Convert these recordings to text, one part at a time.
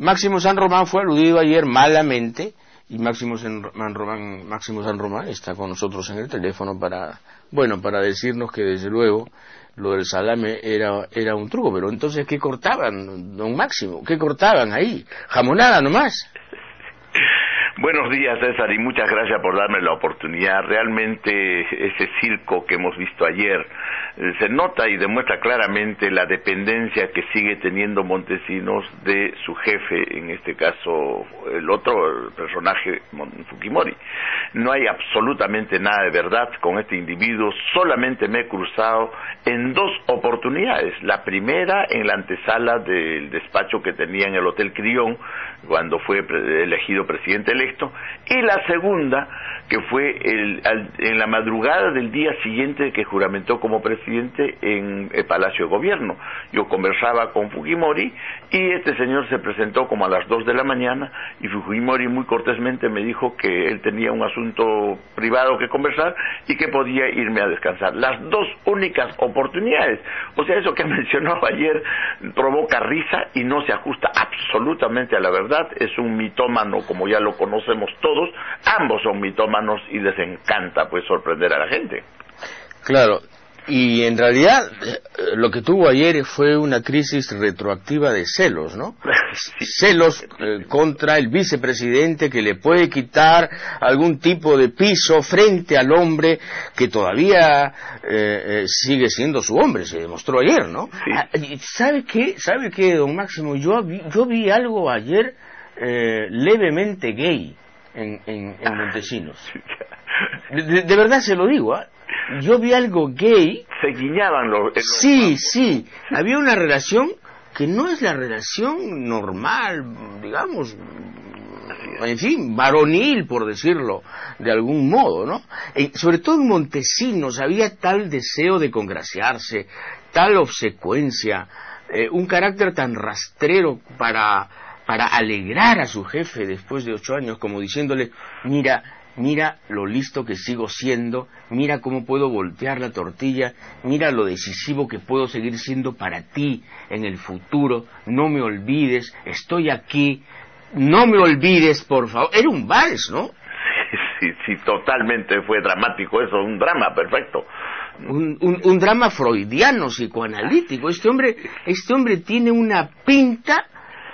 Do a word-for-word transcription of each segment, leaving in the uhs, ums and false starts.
Máximo San Román fue aludido ayer malamente, y Máximo San Román, Máximo San Román está con nosotros en el teléfono para, bueno, para decirnos que desde luego lo del salame era, era un truco. Pero entonces, ¿qué cortaban, don Máximo? ¿Qué cortaban ahí? Jamonada nomás. Buenos días, César, y muchas gracias por darme la oportunidad. Realmente ese circo que hemos visto ayer eh, se nota y demuestra claramente la dependencia que sigue teniendo Montesinos de su jefe, en este caso el otro el personaje, Fujimori. No hay absolutamente nada de verdad con este individuo, solamente me he cruzado en dos oportunidades. La primera en la antesala del despacho que tenía en el Hotel Crillon, cuando fue elegido presidente electo, y la segunda que fue el, al, en la madrugada del día siguiente que juramentó como presidente en el Palacio de Gobierno. Yo conversaba con Fujimori y este señor se presentó como a las dos de la mañana y Fujimori muy cortésmente me dijo que él tenía un asunto privado que conversar y que podía irme a descansar. Las dos únicas oportunidades. O sea, eso que mencionó ayer provoca risa y no se ajusta absolutamente a la verdad. Es un mitómano, como ya lo conocemos todos. Ambos son mitómanos y les encanta pues sorprender a la gente. Claro, y en realidad lo que tuvo ayer fue una crisis retroactiva de celos, ¿no? Celos eh, contra el vicepresidente que le puede quitar algún tipo de piso frente al hombre que todavía eh, eh, sigue siendo su hombre, se demostró ayer, ¿no? Sí. ¿Sabe qué? ¿Sabe qué, don Máximo? Yo vi, yo vi algo ayer eh, levemente gay en, en, en Montesinos. De, de verdad se lo digo, ¿eh? Yo vi algo gay. Se guiñaban los... los sí, sí, había una relación que no es la relación normal, digamos, en fin, varonil, por decirlo de algún modo, ¿no? Eh, sobre todo en Montesinos había tal deseo de congraciarse, tal obsecuencia, eh, un carácter tan rastrero para... para alegrar a su jefe después de ocho años, como diciéndole, mira, mira lo listo que sigo siendo, mira cómo puedo voltear la tortilla, mira lo decisivo que puedo seguir siendo para ti en el futuro, no me olvides, estoy aquí, no me olvides, por favor. Era un vals, ¿no? Sí, sí, sí, totalmente fue dramático eso, un drama perfecto. Un, un, un drama freudiano, psicoanalítico. Este hombre, este hombre tiene una pinta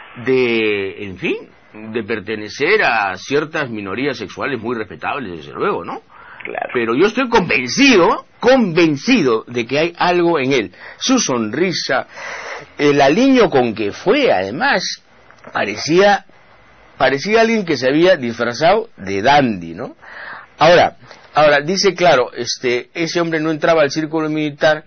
de, en fin, de pertenecer a ciertas minorías sexuales muy respetables, desde luego, ¿no? Claro. Pero yo estoy convencido, convencido de que hay algo en él. Su sonrisa, el aliño con que fue, además, parecía, parecía alguien que se había disfrazado de dandy, ¿no? Ahora, ahora, dice claro, este, ese hombre no entraba al círculo militar,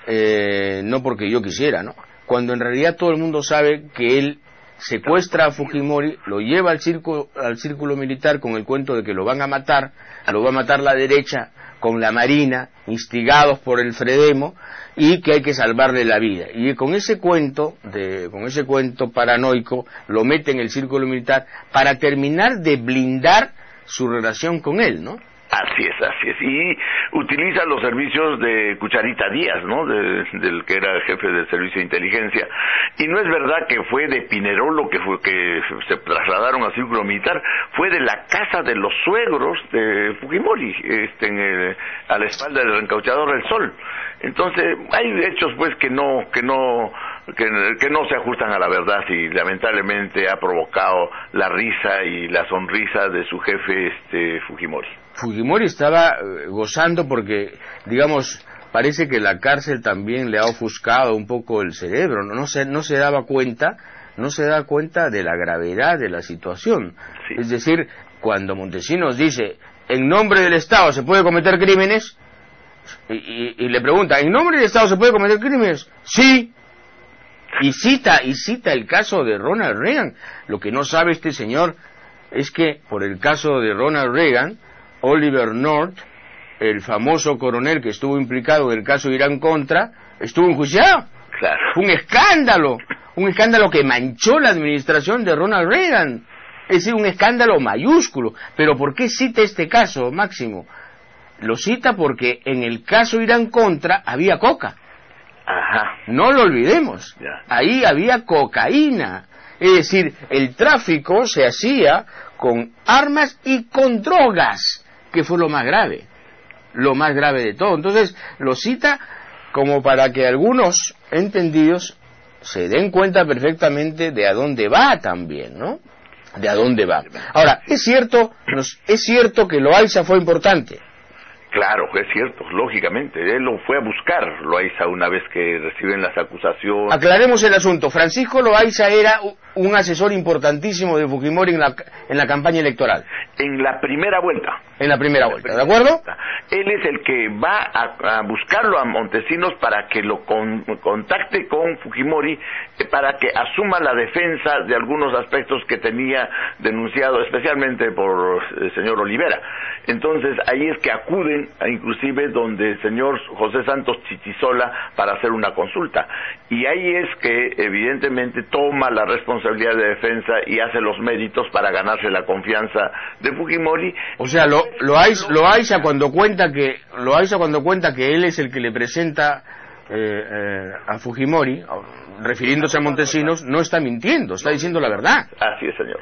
eh, no porque yo quisiera, ¿no? Cuando en realidad todo el mundo sabe que él secuestra a Fujimori, lo lleva al círculo, al círculo militar con el cuento de que lo van a matar, lo va a matar la derecha con la Marina, instigados por el Fredemo, y que hay que salvarle la vida. Y con ese cuento, de, con ese cuento paranoico, lo mete en el círculo militar para terminar de blindar su relación con él, ¿no? Así es, así es. Y utiliza los servicios de Cucharita Díaz, ¿no? De, del que era jefe del servicio de inteligencia. Y no es verdad que fue de Pinerolo que fue que se trasladaron al círculo militar, fue de la casa de los suegros de Fujimori, este, en el, a la espalda del reencauchador del Sol. Entonces, hay hechos pues que no, que no, que, que no se ajustan a la verdad y lamentablemente ha provocado la risa y la sonrisa de su jefe, este, Fujimori. Fujimori estaba eh, gozando porque, digamos, parece que la cárcel también le ha ofuscado un poco el cerebro, no, no se, no se daba cuenta, no se daba cuenta de la gravedad de la situación. Sí. Es decir, cuando Montesinos dice, en nombre del Estado se puede cometer crímenes, y, y, y le pregunta, ¿en nombre del Estado se puede cometer crímenes? Sí. Y cita, y cita el caso de Ronald Reagan. Lo que no sabe este señor es que por el caso de Ronald Reagan, Oliver North, el famoso coronel que estuvo implicado en el caso de Irán Contra, estuvo enjuiciado. Claro. Fue un escándalo, un escándalo que manchó la administración de Ronald Reagan. Es decir, un escándalo mayúsculo. Pero ¿por qué cita este caso, Máximo? Lo cita porque en el caso Irán Contra había coca. Ajá. No lo olvidemos. Ya. Ahí había cocaína. Es decir, el tráfico se hacía con armas y con drogas, que fue lo más grave, lo más grave de todo. Entonces lo cita como para que algunos entendidos se den cuenta perfectamente de a dónde va también, ¿no? De a dónde va. Ahora, es cierto, nos, es cierto que Loaiza fue importante. Claro, es cierto, lógicamente. Él lo fue a buscar, Loaiza, una vez que reciben las acusaciones. Aclaremos el asunto. Francisco Loaiza era un asesor importantísimo de Fujimori en la, en la campaña electoral. En la primera vuelta. En la primera vuelta, ¿de acuerdo? Él es el que va a, a buscarlo a Montesinos para que lo con, contacte con Fujimori, eh, para que asuma la defensa de algunos aspectos que tenía denunciado, especialmente por el señor Olivera. Entonces, ahí es que acuden, a, inclusive, donde el señor José Santos Chichizola para hacer una consulta. Y ahí es que, evidentemente, toma la responsabilidad de defensa y hace los méritos para ganarse la confianza de Fujimori. O sea, lo, Loaiza, Loaiza cuando cuenta que Loaiza cuando cuenta que él es el que le presenta eh, eh, a Fujimori, refiriéndose a Montesinos, no está mintiendo, está diciendo la verdad. Así es, señor.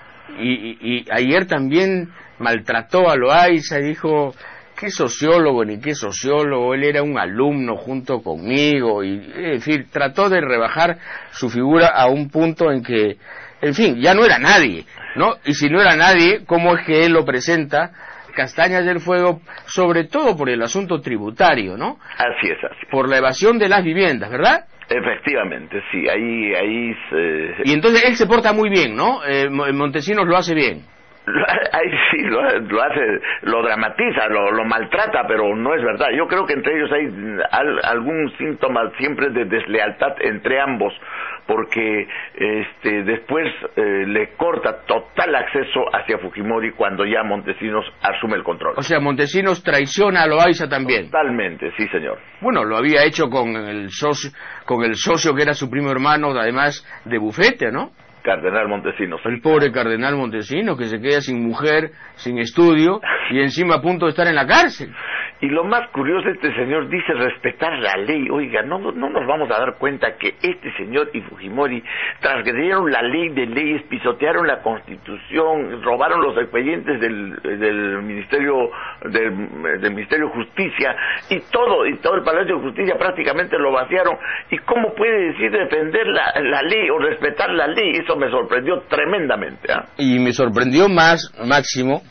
Y, y, y ayer también maltrató a Loaiza y dijo, qué sociólogo ni qué sociólogo, él era un alumno junto conmigo, y en fin, trató de rebajar su figura a un punto en que, en fin, ya no era nadie, ¿no? Y si no era nadie, ¿cómo es que él lo presenta? Castañas del Fuego, sobre todo por el asunto tributario, ¿no? Así es, así es. Por la evasión de las viviendas, ¿verdad? Efectivamente, sí, ahí... ahí se... Y entonces él se porta muy bien, ¿no? Eh, Montesinos lo hace bien. Ahí sí, lo, lo hace, lo dramatiza, lo, lo maltrata, pero no es verdad. Yo creo que entre ellos hay al, algún síntoma siempre de deslealtad entre ambos, porque este después eh, le corta total acceso hacia Fujimori cuando ya Montesinos asume el control. O sea, Montesinos traiciona a Loaiza también. Totalmente, sí, señor. Bueno, lo había hecho con el socio, con el socio que era su primo hermano, además de bufete, ¿no? Cardenal Montesinos. El pobre cardenal Montesinos que se queda sin mujer, sin estudio y encima a punto de estar en la cárcel. Y lo más curioso, este señor dice respetar la ley. Oiga, no, no nos vamos a dar cuenta que este señor y Fujimori transgredieron la ley de leyes, pisotearon la Constitución, robaron los expedientes del, del Ministerio del, del Ministerio de Justicia y todo, y todo el Palacio de Justicia prácticamente lo vaciaron. ¿Y cómo puede decir defender la, la ley o respetar la ley? Eso me sorprendió tremendamente. ¿eh? Y me sorprendió más, Máximo,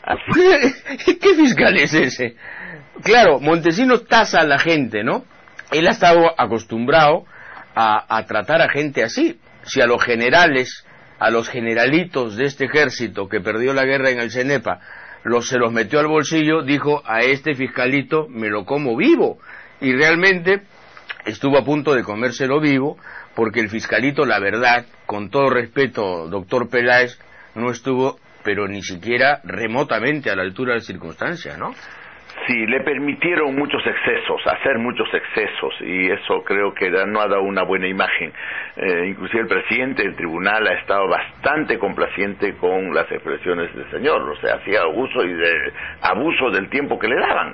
¿qué fiscal es ese? Claro, Montesinos tasa a la gente, ¿no? Él ha estado acostumbrado a, a tratar a gente así. Si a los generales, a los generalitos de este ejército que perdió la guerra en el Cenepa, los, se los metió al bolsillo, dijo, a este fiscalito me lo como vivo. Y realmente estuvo a punto de comérselo vivo, porque el fiscalito, la verdad, con todo respeto, doctor Peláez, no estuvo, pero ni siquiera remotamente a la altura de las circunstancias, ¿no? Sí, le permitieron muchos excesos, hacer muchos excesos, y eso creo que no ha dado una buena imagen. Eh, inclusive el presidente del tribunal ha estado bastante complaciente con las expresiones del señor, o sea, hacía uso y de abuso del tiempo que le daban.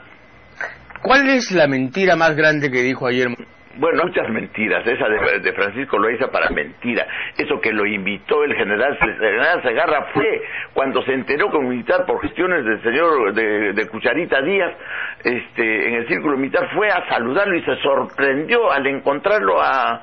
¿Cuál es la mentira más grande que dijo ayer? Bueno, muchas mentiras, esa de, de Francisco Loaiza para mentira, eso que lo invitó el general, el general Segarra fue cuando se enteró como militar por gestiones del señor de, de Cucharita Díaz, este, en el círculo militar, fue a saludarlo y se sorprendió al encontrarlo a,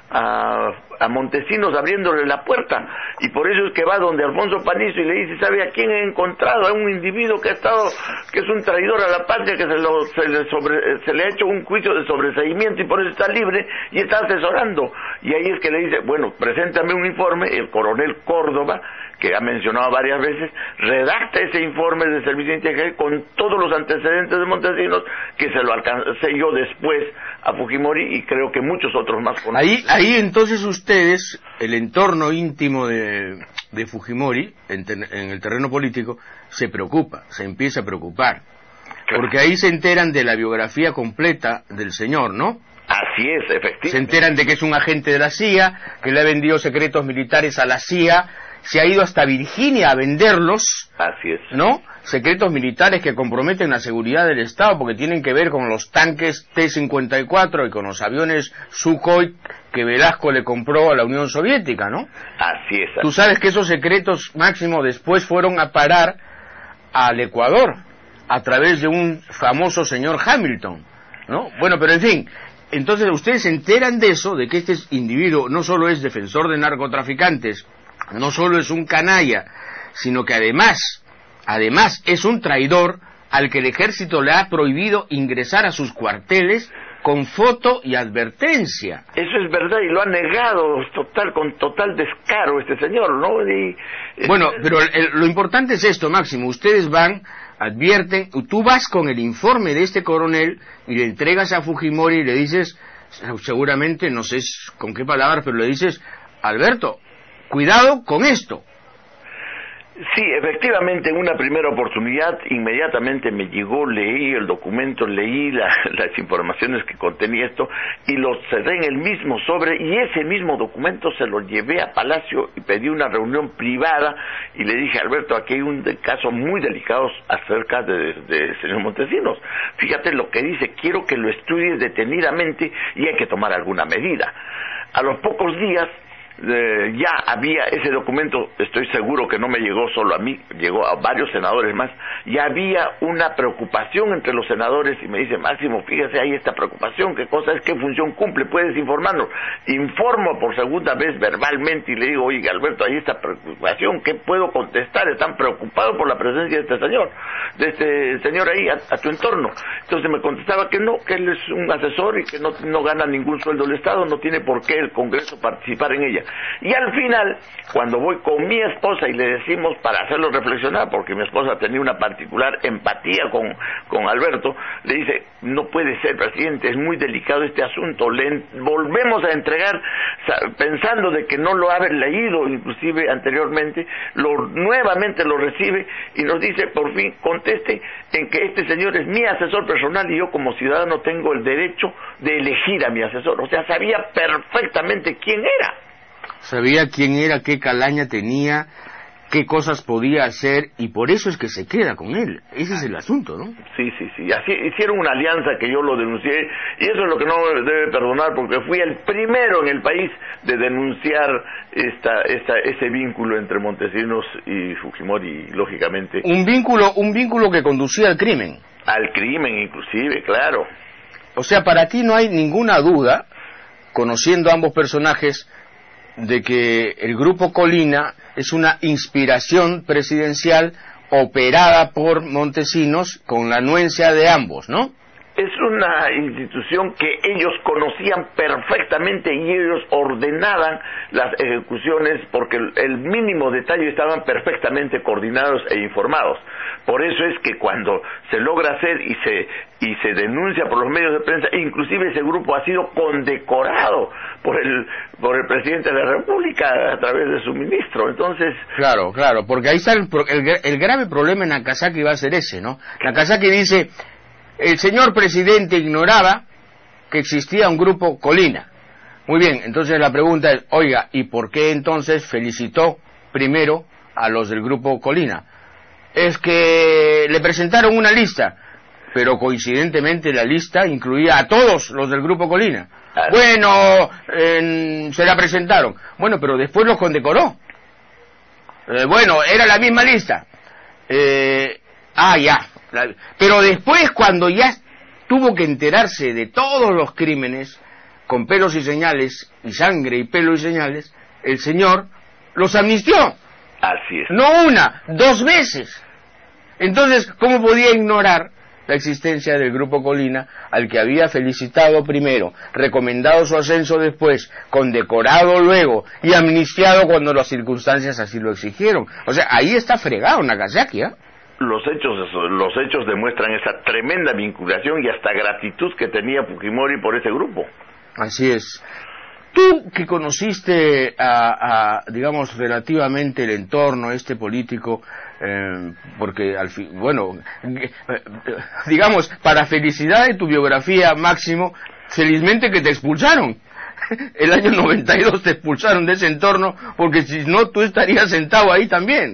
a, a Montesinos abriéndole la puerta, y por eso es que va donde Alfonso Panizo y le dice, ¿sabe a quién he encontrado? A un individuo que ha estado, que es un traidor a la patria, que se, lo, se, le, sobre, se le ha hecho un juicio de sobreseimiento y por eso está libre y está asesorando. Y ahí es que le dice, bueno, preséntame un informe. El coronel Córdoba, que ha mencionado varias veces, redacta ese informe de servicio de inteligencia con todos los antecedentes de Montesinos, que se lo alcancé yo después a Fujimori y creo que muchos otros más. Ahí, ahí entonces ustedes, el entorno íntimo de, de Fujimori, en, en el terreno político, se preocupa, se empieza a preocupar, claro, porque ahí se enteran de la biografía completa del señor, ¿no? Así es, efectivamente. Se enteran de que es un agente de la C I A, que le ha vendido secretos militares a la C I A, se ha ido hasta Virginia a venderlos. Así es. ¿No? secretos militares que comprometen la seguridad del Estado porque tienen que ver con los tanques T cincuenta y cuatro y con los aviones Sukhoi que Velasco le compró a la Unión Soviética, ¿no? Así es. Tú sabes que esos secretos, Máximo, después fueron a parar al Ecuador a través de un famoso señor Hamilton, ¿no? Bueno, pero en fin, entonces ustedes se enteran de eso, de que este individuo no solo es defensor de narcotraficantes, no solo es un canalla, sino que además, además es un traidor al que el ejército le ha prohibido ingresar a sus cuarteles con foto y advertencia. Eso es verdad y lo ha negado total con total descaro este señor, ¿no? Y, bueno, pero el, lo importante es esto, Máximo, ustedes van, advierten, tú vas con el informe de este coronel y le entregas a Fujimori y le dices, seguramente, no sé con qué palabras, pero le dices, Alberto, cuidado con esto. Sí, efectivamente, en una primera oportunidad, inmediatamente me llegó, leí el documento, leí la, las informaciones que contenía esto, y lo cerré en el mismo sobre, y ese mismo documento se lo llevé a Palacio y pedí una reunión privada, y le dije, Alberto, aquí hay un de, caso muy delicado acerca del de, de señor Montesinos. Fíjate lo que dice, quiero que lo estudies detenidamente y hay que tomar alguna medida. A los pocos días, Eh, ya había ese documento, estoy seguro que no me llegó solo a mí, llegó a varios senadores más, ya había una preocupación entre los senadores y me dice, Máximo, fíjese, hay esta preocupación, ¿qué cosa es? ¿Qué función cumple? ¿Puedes informarnos? Informo por segunda vez verbalmente y le digo, oiga, Alberto, hay esta preocupación, ¿qué puedo contestar? Están preocupados por la presencia de este señor, de este señor ahí a, a tu entorno. Entonces me contestaba que no, que él es un asesor y que no, no gana ningún sueldo del Estado, no tiene por qué el Congreso participar en ella. Y al final, cuando voy con mi esposa y le decimos para hacerlo reflexionar, porque mi esposa tenía una particular empatía con, con Alberto, le dice, no puede ser, presidente, es muy delicado este asunto, le volvemos a entregar, pensando de que no lo ha leído inclusive anteriormente, lo, nuevamente lo recibe y nos dice, por fin, conteste en que este señor es mi asesor personal y yo como ciudadano tengo el derecho de elegir a mi asesor. O sea, sabía perfectamente quién era. Sabía quién era, qué calaña tenía, qué cosas podía hacer, y por eso es que se queda con él. Ese es el asunto, ¿no? Sí, sí, sí. Así hicieron una alianza que yo lo denuncié, y eso es lo que no me debe perdonar, porque fui el primero en el país de denunciar esta, esta, ese vínculo entre Montesinos y Fujimori, lógicamente. Un vínculo, un vínculo que conducía al crimen. Al crimen, inclusive, claro. O sea, para ti no hay ninguna duda, conociendo a ambos personajes, de que el Grupo Colina es una inspiración presidencial operada por Montesinos con la anuencia de ambos, ¿no? Es una institución que ellos conocían perfectamente y ellos ordenaban las ejecuciones porque el mínimo detalle estaban perfectamente coordinados e informados. Por eso es que cuando se logra hacer y se y se denuncia por los medios de prensa, inclusive ese grupo ha sido condecorado por el por el presidente de la República a través de su ministro. Entonces, claro, claro, porque ahí está el, el, el grave problema en Nagasaki va a ser ese, ¿no? Nagasaki dice, el señor presidente ignoraba que existía un grupo Colina. Muy bien, entonces la pregunta es, oiga, ¿y por qué entonces felicitó primero a los del grupo Colina? Es que le presentaron una lista, pero coincidentemente la lista incluía a todos los del grupo Colina. Bueno, eh, se la presentaron. Bueno, pero después los condecoró. Eh, bueno, era la misma lista. Eh, ah, ya. La, pero después, cuando ya tuvo que enterarse de todos los crímenes, con pelos y señales, y sangre y pelo y señales, el señor los amnistió. Así es. No una, dos veces. Entonces, ¿cómo podía ignorar la existencia del Grupo Colina, al que había felicitado primero, recomendado su ascenso después, condecorado luego y amnistiado cuando las circunstancias así lo exigieron? O sea, ahí está fregado Nagasaki, ¿eh? Los hechos, los hechos demuestran esa tremenda vinculación y hasta gratitud que tenía Fujimori por ese grupo. Así es. Tú que conociste a, a digamos, relativamente el entorno este político, eh, porque al fin, bueno, eh, digamos, para felicidad de tu biografía, Máximo, felizmente que te expulsaron. El año noventa y dos te expulsaron de ese entorno, porque si no, tú estarías sentado ahí también.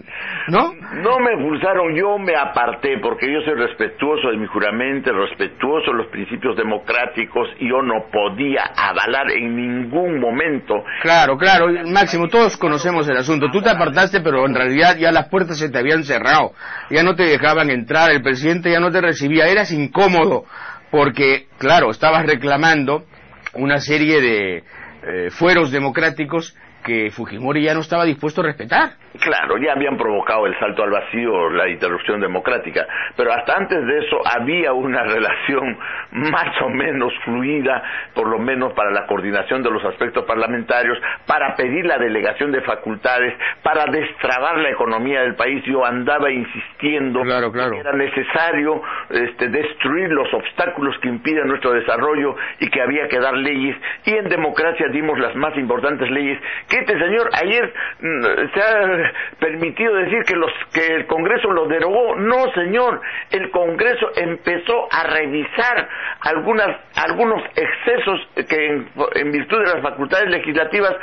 ¿no? No me expulsaron, yo me aparté, porque yo soy respetuoso de mi juramento, respetuoso de los principios democráticos, y yo no podía avalar en ningún momento. Claro, claro, Máximo, todos conocemos el asunto. Tú te apartaste, pero en realidad ya las puertas se te habían cerrado, ya no te dejaban entrar, el presidente ya no te recibía, eras incómodo, porque, claro, estabas reclamando una serie de eh, fueros democráticos que Fujimori ya no estaba dispuesto a respetar. Claro, ya habían provocado el salto al vacío, la interrupción democrática, pero hasta antes de eso había una relación más o menos fluida, por lo menos para la coordinación de los aspectos parlamentarios, para pedir la delegación de facultades, para destrabar la economía del país. Yo andaba insistiendo claro, claro. que era necesario este, destruir los obstáculos que impiden nuestro desarrollo y que había que dar leyes, y en democracia dimos las más importantes leyes, que este señor ayer mm, se ha permitido decir que los que el Congreso lo derogó. No, señor, el Congreso empezó a revisar algunas algunos excesos que en, en virtud de las facultades legislativas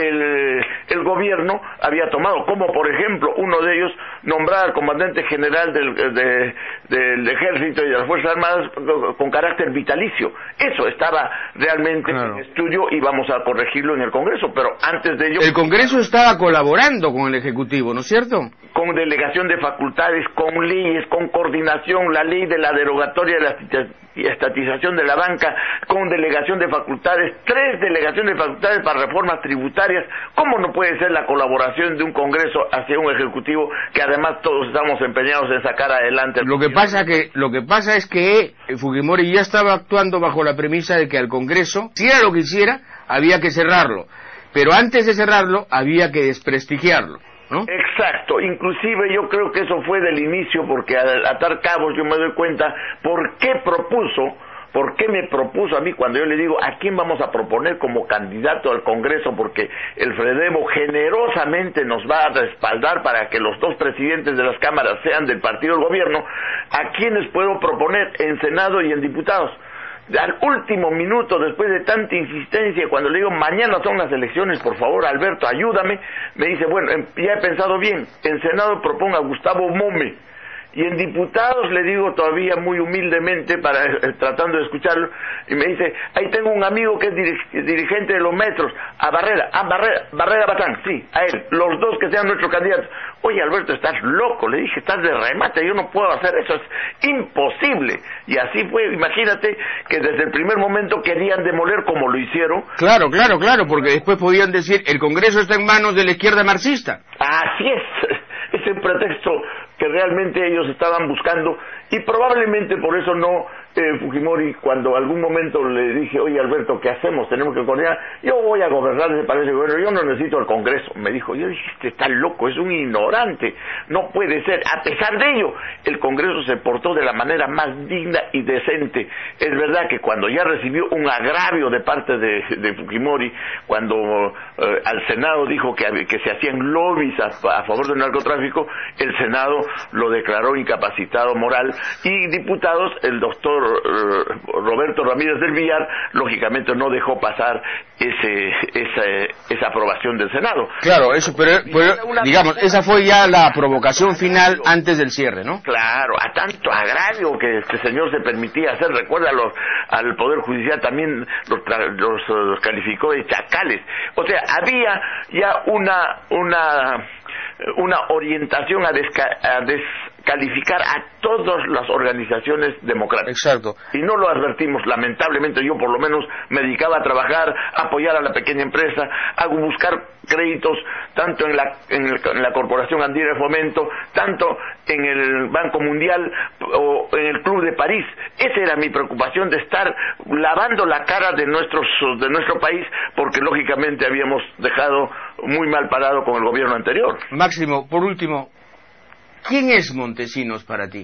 el, el gobierno había tomado, como por ejemplo uno de ellos nombrar al comandante general del, de, del ejército y de las Fuerzas Armadas con carácter vitalicio. Eso estaba realmente claro. en estudio, y vamos a corregirlo en el Congreso, pero antes de ello... El Congreso estaba colaborando con el Ejecutivo, ¿no es cierto? Con delegación de facultades, con leyes, con coordinación, la ley de la derogatoria de la estatización de la banca, con delegación de facultades, tres delegaciones de facultades para reformas tributarias. ¿Cómo no puede ser la colaboración de un Congreso hacia un Ejecutivo que además todos estamos empeñados en sacar adelante? Lo que pasa que lo que pasa es que Fujimori ya estaba actuando bajo la premisa de que al Congreso, si era lo que hiciera, había que cerrarlo, pero antes de cerrarlo había que desprestigiarlo, ¿no? Exacto, inclusive yo creo que eso fue del inicio, porque al atar cabos yo me doy cuenta por qué propuso, por qué me propuso a mí cuando yo le digo a quién vamos a proponer como candidato al Congreso, porque el FREDEMO generosamente nos va a respaldar para que los dos presidentes de las cámaras sean del partido del gobierno. ¿A quiénes puedo proponer en Senado y en diputados? Al último minuto, después de tanta insistencia, cuando le digo mañana son las elecciones, por favor Alberto ayúdame, me dice bueno, ya he pensado bien, en Senado propongo a Gustavo Mome, y en diputados le digo todavía muy humildemente, para eh, tratando de escucharlo, y me dice, ahí tengo un amigo que es dir- dirigente de los metros, a Barrera, a Barrera, Barrera Batán, sí, a él, los dos que sean nuestros candidatos. Oye Alberto, estás loco, le dije, estás de remate, yo no puedo hacer eso, es imposible. Y así fue, imagínate que desde el primer momento querían demoler como lo hicieron. Claro, claro, claro, porque después podían decir, el Congreso está en manos de la izquierda marxista. Así es, ese pretexto que realmente ellos estaban buscando, y probablemente por eso no, eh, Fujimori, cuando algún momento le dije, oye Alberto, ¿qué hacemos? Tenemos que coordinar, yo voy a gobernar ese palacio de gobierno, yo no necesito el Congreso. Me dijo, yo dije, este está loco, es un ignorante, no puede ser. A pesar de ello, el Congreso se portó de la manera más digna y decente. Es verdad que cuando ya recibió un agravio de parte de, de Fujimori, cuando eh, al Senado dijo que, que se hacían lobbies a, a favor del narcotráfico, el Senado lo declaró incapacitado moral, y diputados, el doctor uh, Roberto Ramírez del Villar, lógicamente no dejó pasar ese esa, esa aprobación del Senado. Claro, eso, pero, pero digamos, esa fue ya la provocación final antes del cierre, ¿no? Claro, a tanto agravio que este señor se permitía hacer. Recuerda, los, al Poder Judicial también los, los, los calificó de chacales. O sea, había ya una una una orientación a, desca, a descalificar a todas las organizaciones democráticas. Exacto. Y no lo advertimos, lamentablemente. Yo por lo menos me dedicaba a trabajar, a apoyar a la pequeña empresa, a buscar créditos tanto en la, en, el, en la Corporación Andina de Fomento, tanto en el Banco Mundial o en el Club de París. Esa era mi preocupación, de estar lavando la cara de nuestros de nuestro país, porque lógicamente habíamos dejado muy mal parado con el gobierno anterior. Máximo, por último, ¿quién es Montesinos para ti?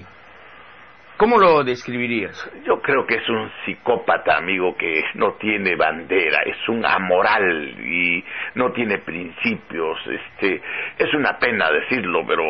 ¿Cómo lo describirías? Yo creo que es un psicópata, amigo, que no tiene bandera, es un amoral y no tiene principios. Este, es una pena decirlo, pero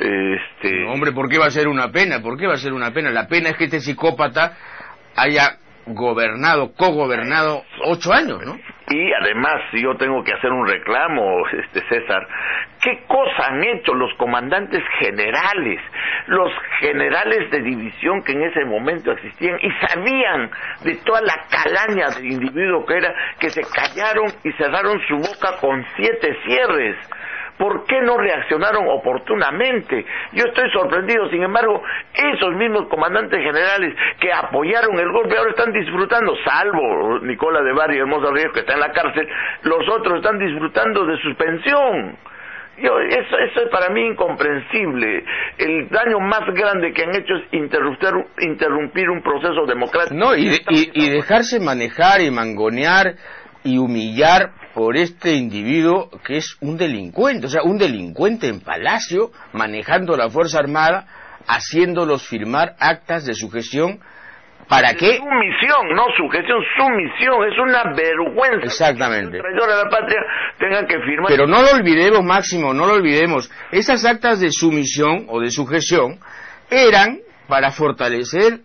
este. No, hombre, ¿por qué va a ser una pena? ¿Por qué va a ser una pena? La pena es que este psicópata haya gobernado, cogobernado ocho años, ¿no? Y además, si yo tengo que hacer un reclamo, este César, ¿qué cosa han hecho los comandantes generales, los generales de división que en ese momento existían y sabían de toda la calaña del individuo que era, que se callaron y cerraron su boca con siete cierres? ¿Por qué no reaccionaron oportunamente? Yo estoy sorprendido. Sin embargo, esos mismos comandantes generales que apoyaron el golpe ahora están disfrutando, salvo Nicola de Bari y Hermosa Ríos, que está en la cárcel, los otros están disfrutando de suspensión. Yo, eso, eso es para mí incomprensible. El daño más grande que han hecho es interrumpir, interrumpir un proceso democrático. No, y, de, y, y dejarse manejar y mangonear y humillar por este individuo que es un delincuente, o sea, un delincuente en Palacio, manejando la Fuerza Armada, haciéndolos firmar actas de sujeción. ¿Para qué? Sumisión, no sujeción, sumisión, es una vergüenza. Exactamente. Que los traidores de la patria tengan que firmar. Pero no lo olvidemos, Máximo, no lo olvidemos. Esas actas de sumisión o de sujeción eran para fortalecer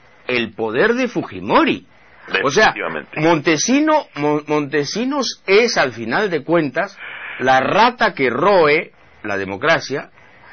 el poder de Fujimori. O sea, Montesino, Montesinos es, al final de cuentas, la rata que roe la democracia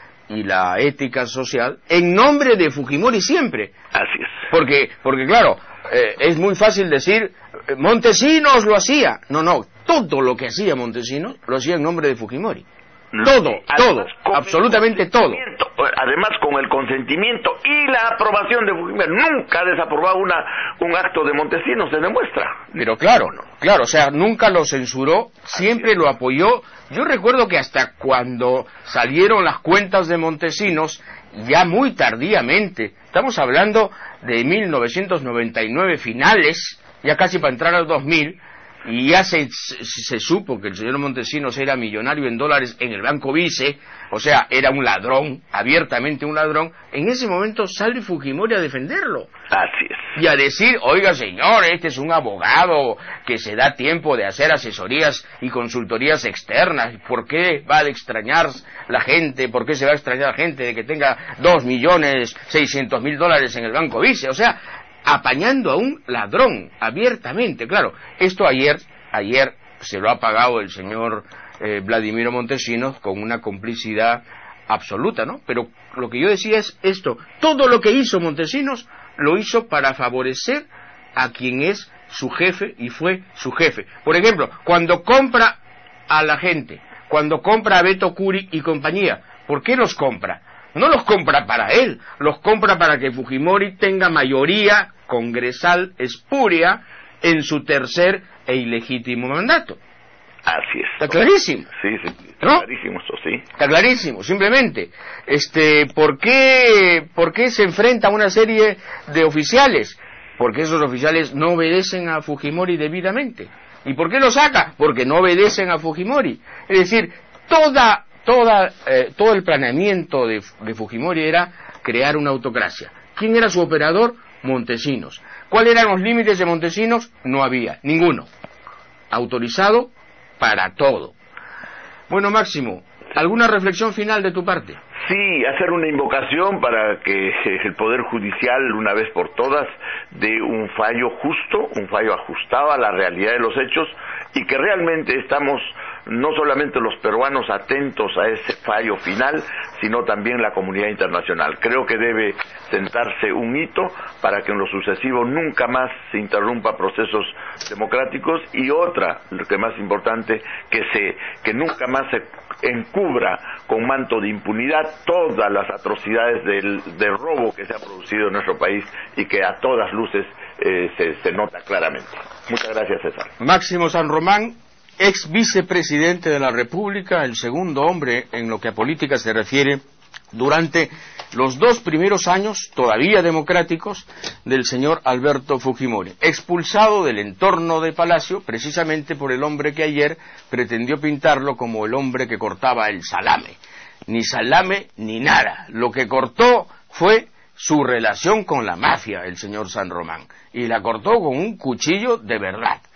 y la ética social en nombre de Fujimori siempre. Así es. Porque, porque claro, eh, es muy fácil decir, Montesinos lo hacía. No, no, todo lo que hacía Montesinos lo hacía en nombre de Fujimori. Todo, todo, absolutamente todo. Además, con el consentimiento y la aprobación de Fujimori, nunca ha desaprobado una, un acto de Montesinos, se demuestra. Pero claro, claro, o sea, nunca lo censuró, siempre lo apoyó. Yo recuerdo que hasta cuando salieron las cuentas de Montesinos, ya muy tardíamente, estamos hablando de mil novecientos noventa y nueve finales, ya casi para entrar al dos mil, y ya se, se, se supo que el señor Montesinos era millonario en dólares en el Banco Vice, o sea, era un ladrón, abiertamente un ladrón. En ese momento sale Fujimori a defenderlo. Así es. Y a decir, oiga señor, este es un abogado que se da tiempo de hacer asesorías y consultorías externas. ¿Por qué va a extrañar la gente? ¿Por qué se va a extrañar la gente de que tenga dos millones seiscientos mil dólares en el Banco Vice? O sea, apañando a un ladrón abiertamente. Claro, esto ayer ayer se lo ha pagado el señor eh, Vladimiro Montesinos con una complicidad absoluta, ¿no? Pero lo que yo decía es esto, todo lo que hizo Montesinos lo hizo para favorecer a quien es su jefe y fue su jefe. Por ejemplo, cuando compra a la gente, cuando compra a Beto Curi y compañía, ¿por qué los compra? No los compra para él, los compra para que Fujimori tenga mayoría congresal espuria en su tercer e ilegítimo mandato. Así es. Está clarísimo. Sí, sí, está ¿no? clarísimo eso, sí. Está clarísimo, simplemente. Este, ¿por qué, por qué se enfrenta a una serie de oficiales? Porque esos oficiales no obedecen a Fujimori debidamente. ¿Y por qué lo saca? Porque no obedecen a Fujimori. Es decir, toda Toda, eh, todo el planeamiento de, de Fujimori era crear una autocracia. ¿Quién era su operador? Montesinos. ¿Cuáles eran los límites de Montesinos? No había, ninguno. Autorizado para todo. Bueno, Máximo, ¿alguna reflexión final de tu parte? Sí, hacer una invocación para que el Poder Judicial, una vez por todas, dé un fallo justo, un fallo ajustado a la realidad de los hechos, y que realmente estamos, no solamente los peruanos, atentos a ese fallo final, sino también la comunidad internacional. Creo que debe sentarse un hito para que en lo sucesivo nunca más se interrumpa procesos democráticos, y otra, lo que más importante, que se que nunca más se encubra con manto de impunidad todas las atrocidades del, del robo que se ha producido en nuestro país y que a todas luces eh, se, se nota claramente. Muchas gracias, César. Máximo San Román, ex vicepresidente de la República, el segundo hombre en lo que a política se refiere durante los dos primeros años, todavía democráticos, del señor Alberto Fujimori, expulsado del entorno de Palacio precisamente por el hombre que ayer pretendió pintarlo como el hombre que cortaba el salame. Ni salame ni nada. Lo que cortó fue su relación con la mafia, el señor San Román, y la cortó con un cuchillo de verdad.